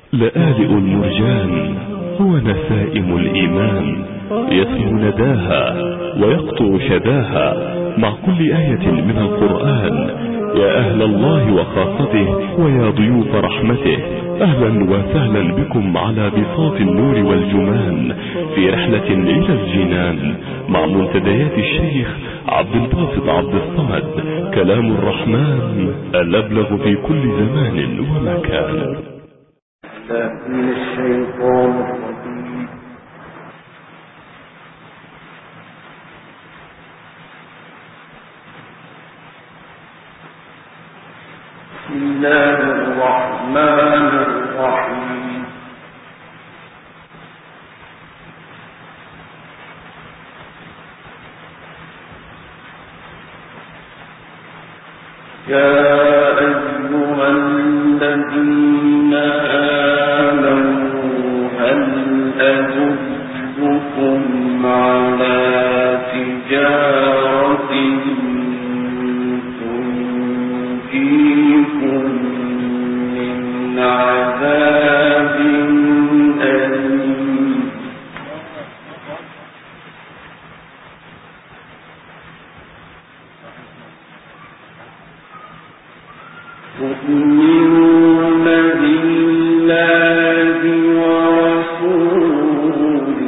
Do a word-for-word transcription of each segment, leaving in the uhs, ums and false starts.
لآلئ المرجان هو نسائم الإيمان، يسمو نداها ويقطع شداها مع كل آية من القرآن. يا أهل الله وخاصته ويا ضيوف رحمته، أهلا وسهلا بكم على بساط النور والجمان في رحلة إلى الجنان مع منتديات الشيخ عبد الباسط عبد الصمد. كلام الرحمن الأبلغ في كل زمان ومكان. من الشيطان الرجيم. بسم الله الرحمن الرحيم. يا أيها الذين آمنوا هل أدلكم على تجارة تنجيكم من عذاب أليم. تؤمنون بالله ورسوله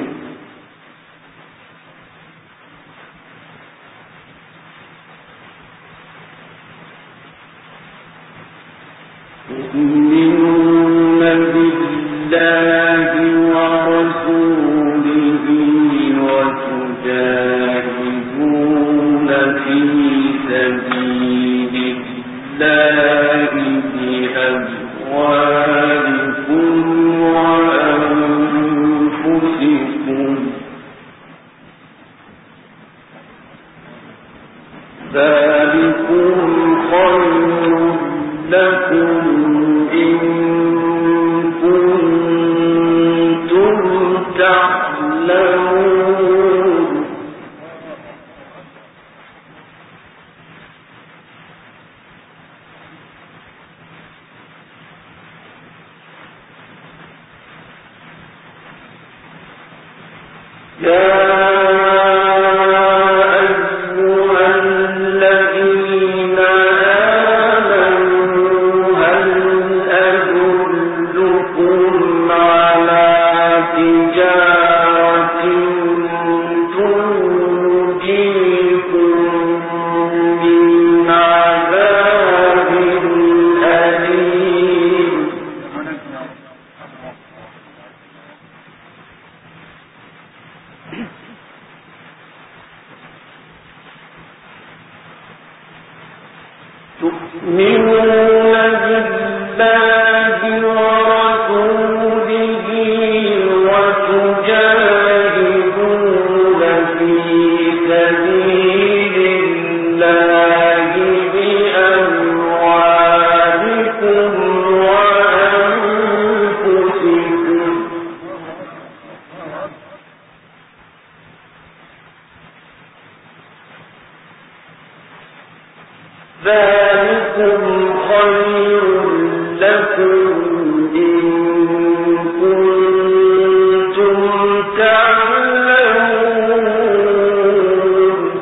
تؤمنون بالله ورسوله وتجاهدون في سبيل الله بأموالكم وأنفسكم، ذلكم خير لكم إن كنتم تعلمون. يا تؤمنون بالله ورسوله وتجاهدون في سبيل الله بأموالكم وأنفسكم، ذلكم خير لكم إن كنتم تعلمون.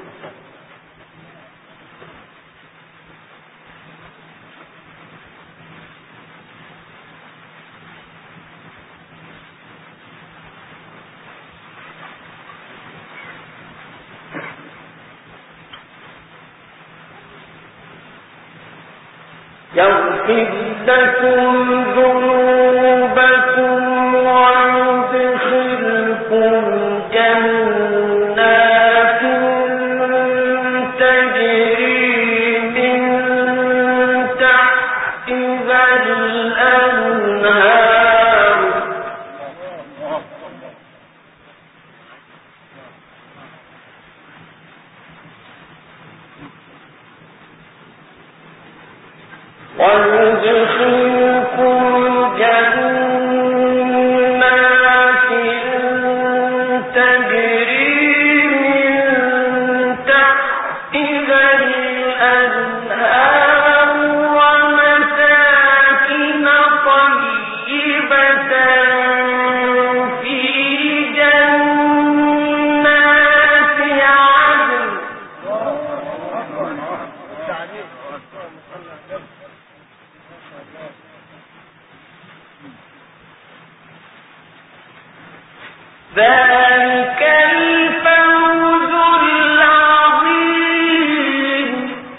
يغفر لكم ذنوبكم ويدخلكم جنات تجري من تحتها الأنهار ويدخلكم ذلك الفوز العظيم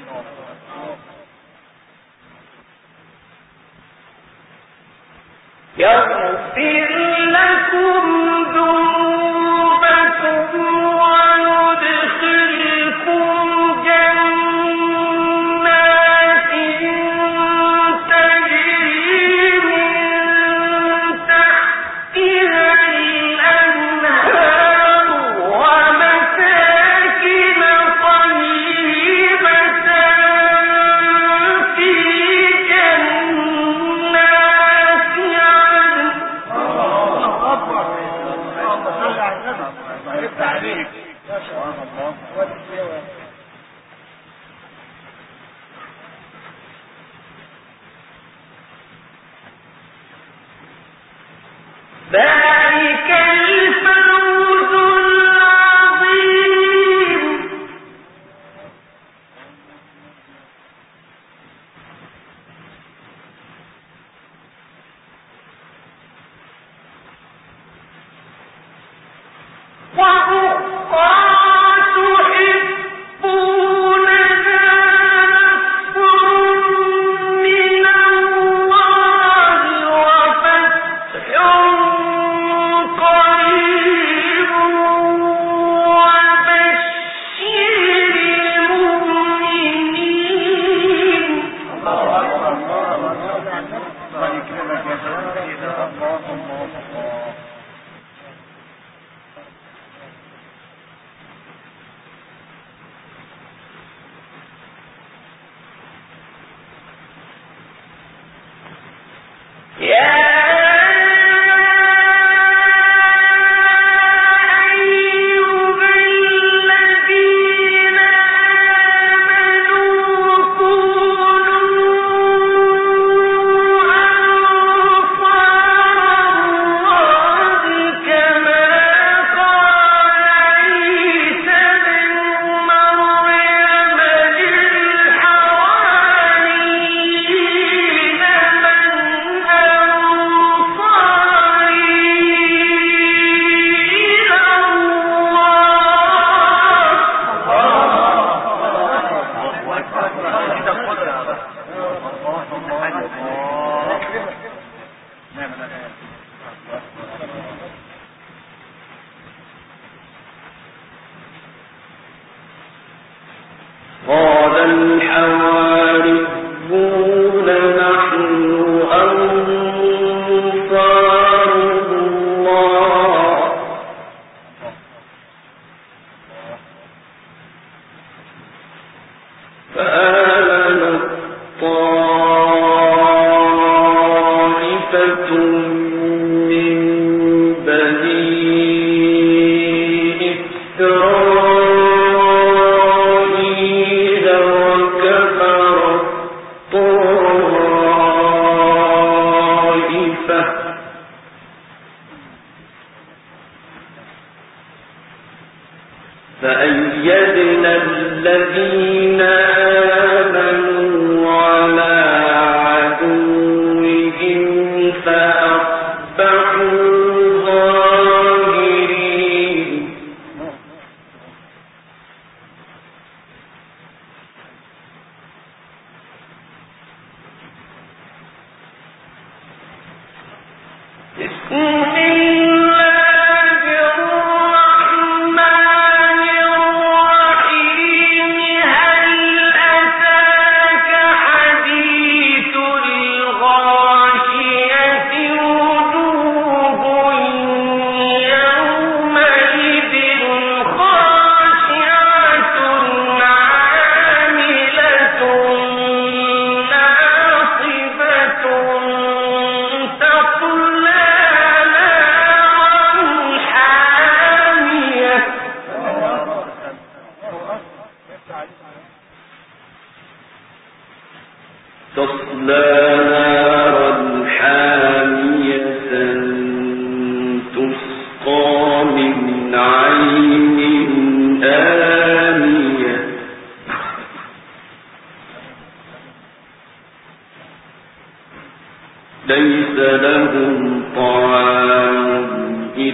يغفر لكم ذنوبكم ويدخلكم جنات تجري من تحتها الأنهار ومساكن طيبة في جنات عدن. ذلك الفوز العظيم وأخرى تحبونها نصر من الله وفتح قريب وبشر المؤمنين. يا أيها الذين آمنوا كونوا أنصار الله كما قال عيسى ابن مريم للحواريين من قال الحواريون نحن أنصار الله فآمنت طائفة من بني إسرائيل وكفرت طائفة فأيدنا الذين آمنوا على عدوهم فأصبحوا ظاهرين. بسم الله الرحمن الرحيم هل أتاك حديث الغاشية وجوه يومئذ خاشعة عاملة ناصبة تصلى تصلى نارا حامية تسقى من عين آنية ليس لهم طعام إلا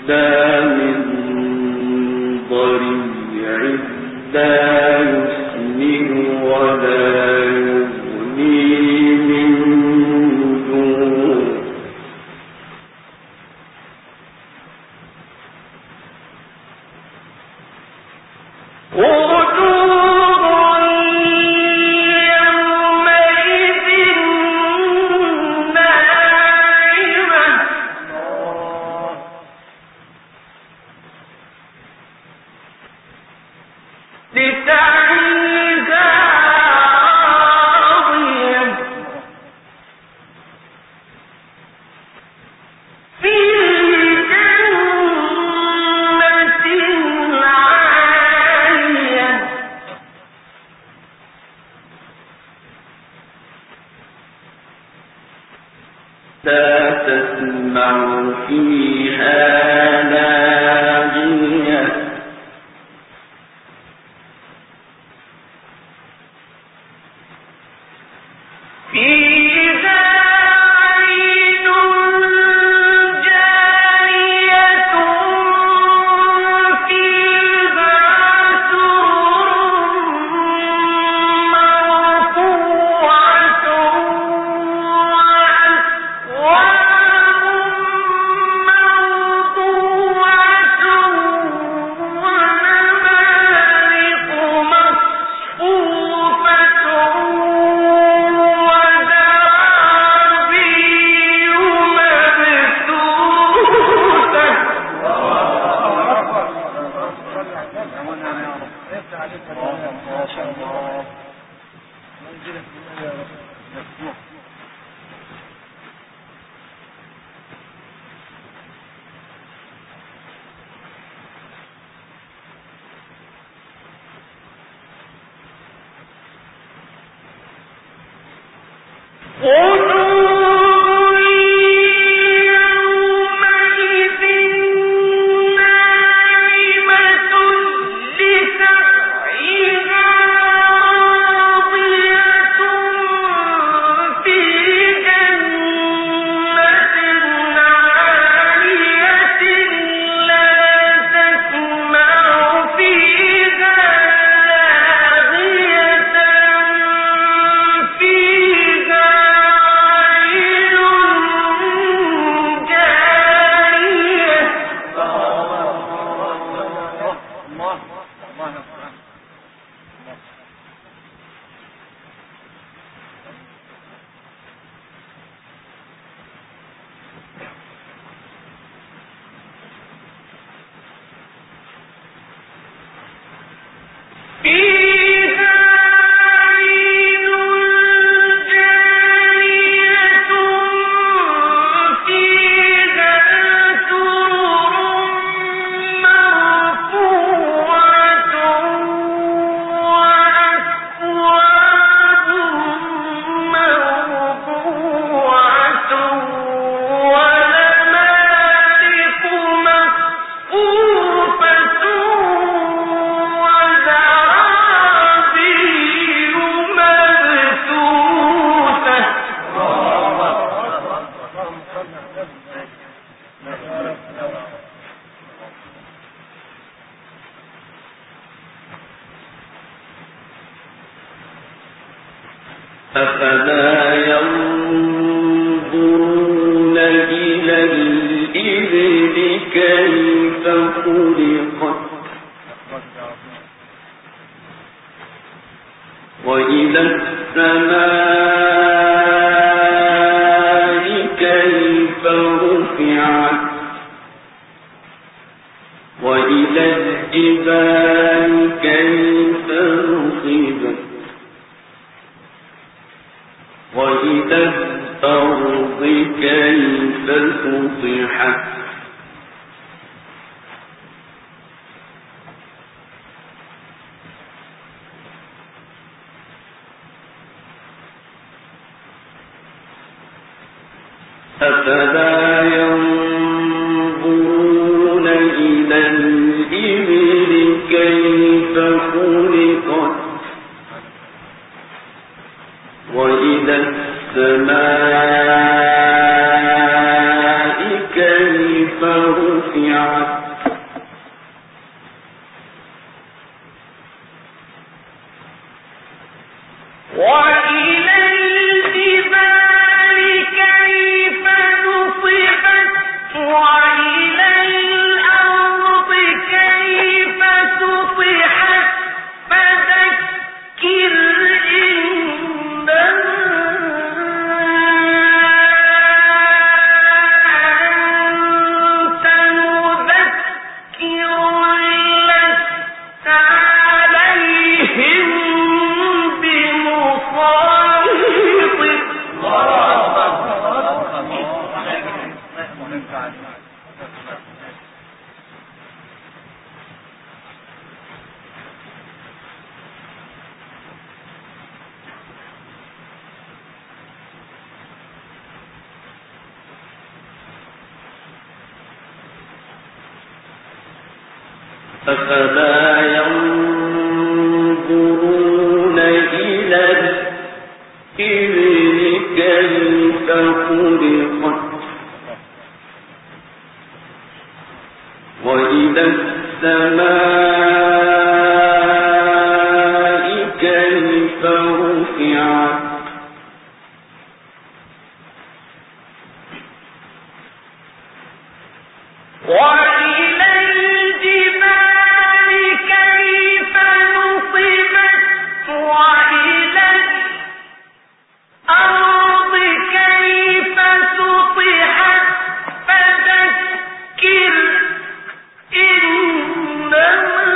أفلا ينظرون إلى الإبل كيف خلقت وإلى السماء كيف رفعت وإلى الجبال كيف نصبت وإلى الأرض كيف سطحت أفلا ينظرون إلى الإبل كيف خلقت وإلى السماء كيف رفعت أفلا ينظرون إلى الإبل كيف خلقت وإلى السماء كيف رفعت وإلى الجبال كيف نصبت وإلى الأرض كيف سطحت فذكر إنما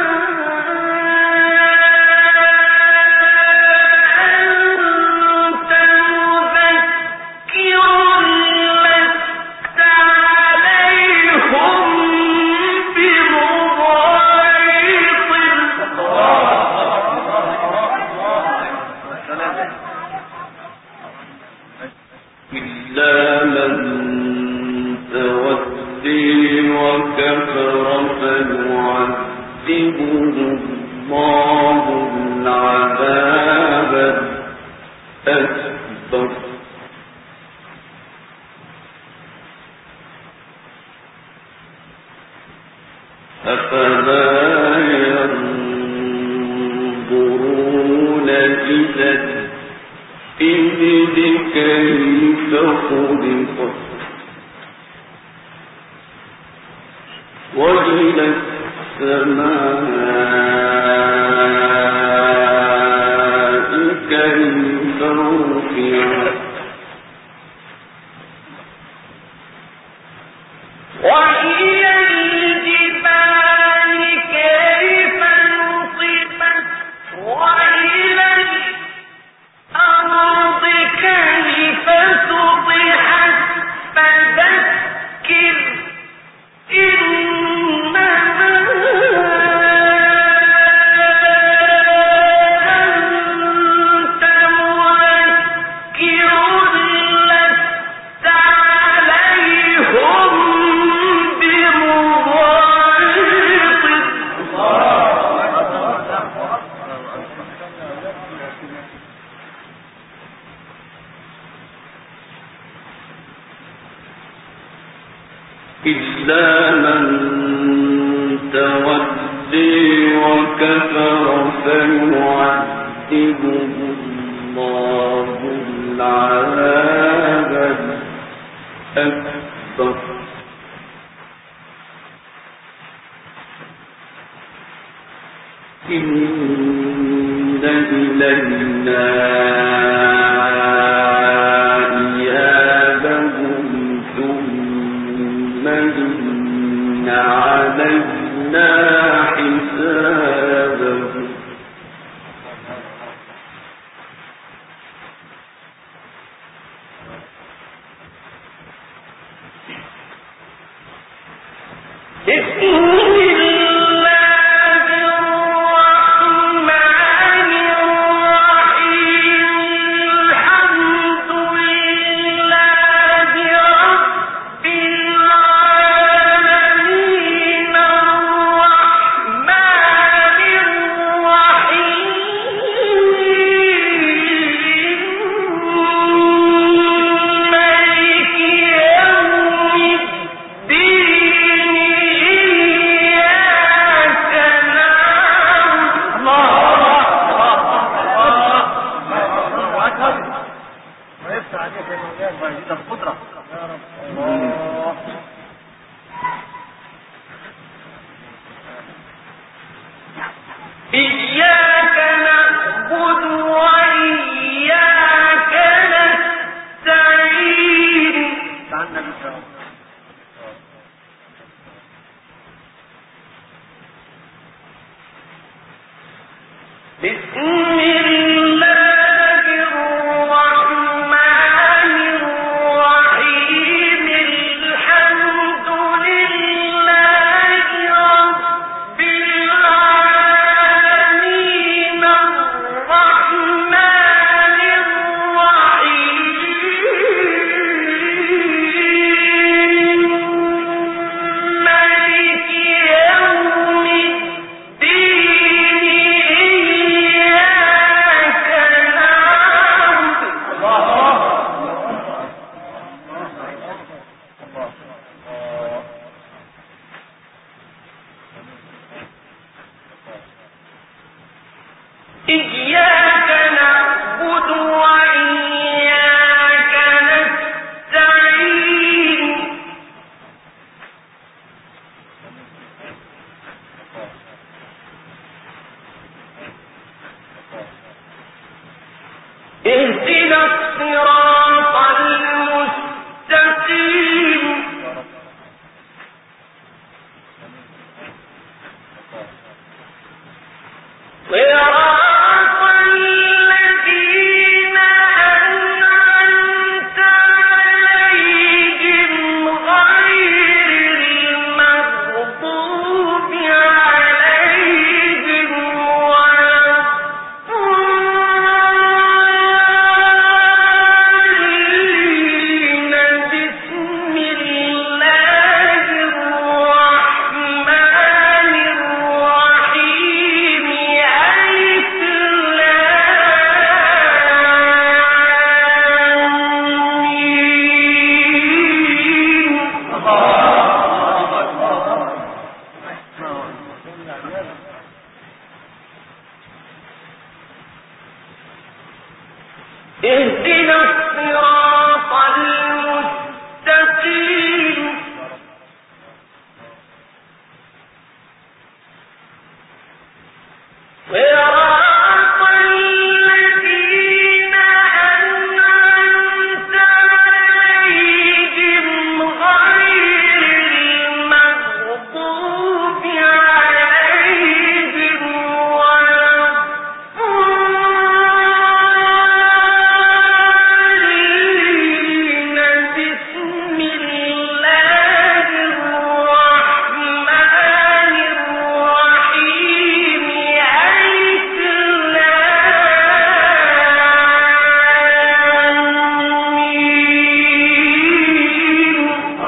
أنت مذكر لست عليهم إلا من تولي وكفر فيعذبه الله العذاب الأكبر أفلا ينظرون إلى الإبل كيف خلقت وإلى السماء كيف رفعت وإلى الجبال كيف نصبت وإلى الأرض كيف سطحت فذكر إنما أنت مذكر لست عليهم إلا من تولي وكفر فيعذبه الله العذاب الأكبر إن إلينا إن علينا حسابهم بسم الله الرحمن الرحيم الحمد لله رب العالمين الرحمن الرحيم مالك يوم الدين إياك نعبد ويفتح عليك يا مولانا ويزيد القدرة يا رب الله إياك نعبد وإياك نستعين تعالنا بالشرف بسم الله الرحمن الرحيم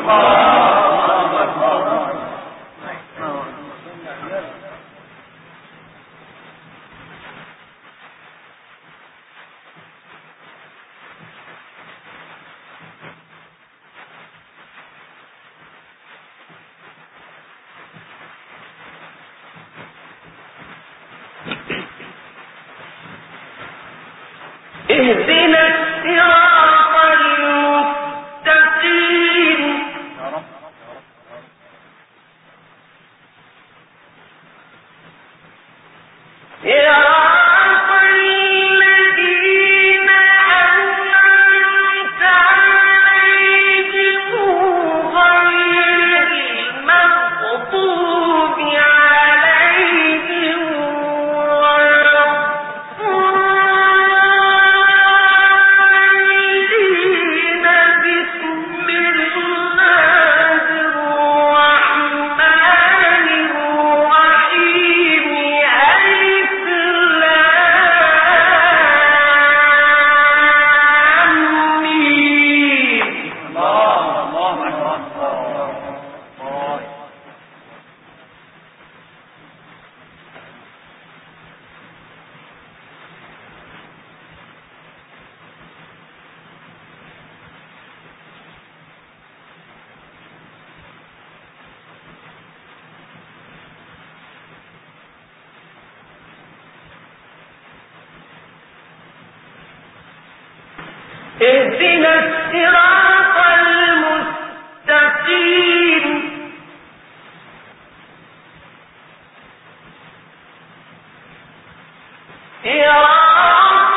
اهدنا الصراط المستقيم صراط الذين أنعمت عليهم غير المغضوب عليهم ولا الضالين. بسم الله الرحمن الرحيم. ألف لام ميم. اهدنا الصراط المستقيم صراط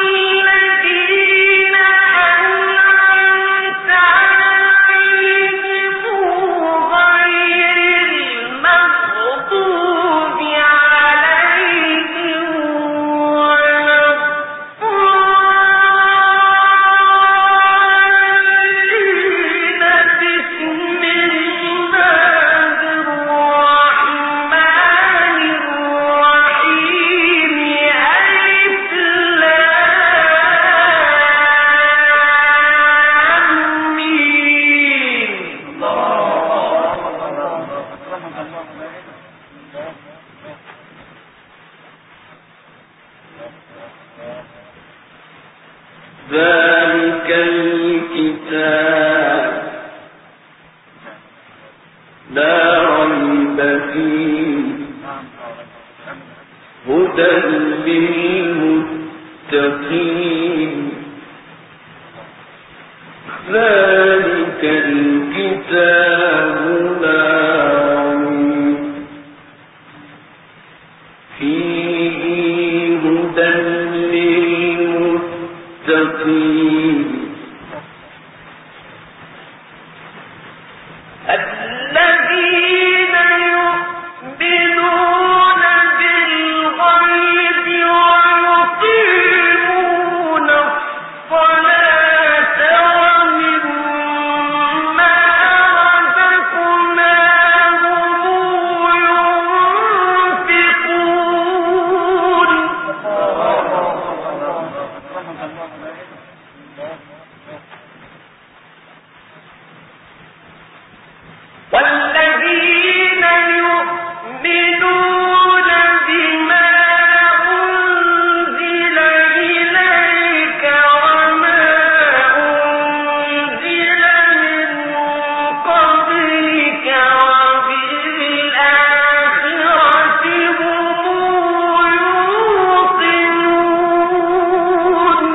الذين أنعمت عليهم غير المغضوب عليهم ولا الضالين. بسم الله الرحمن الرحيم. ألف لام ميم. ذلك الكتاب لا ريب فيه هدى للمتقين. ذلك الكتاب لا ريب فيه هدى للمتقين. الذين يؤمنون بالغيب ويقيمون الصلاة ومما رزقناهم ينفقون. والذين يؤمنون بما أنزل إليك وما أنزل من قبلك وبالآخرة هم يوقنون.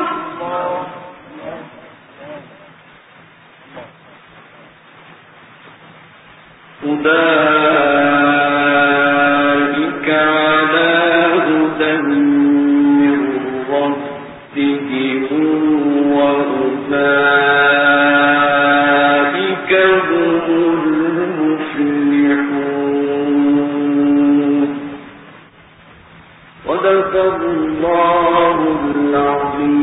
أولئك على هدى من ربهم وأولئك هم المفلحون. صدق الله العظيم.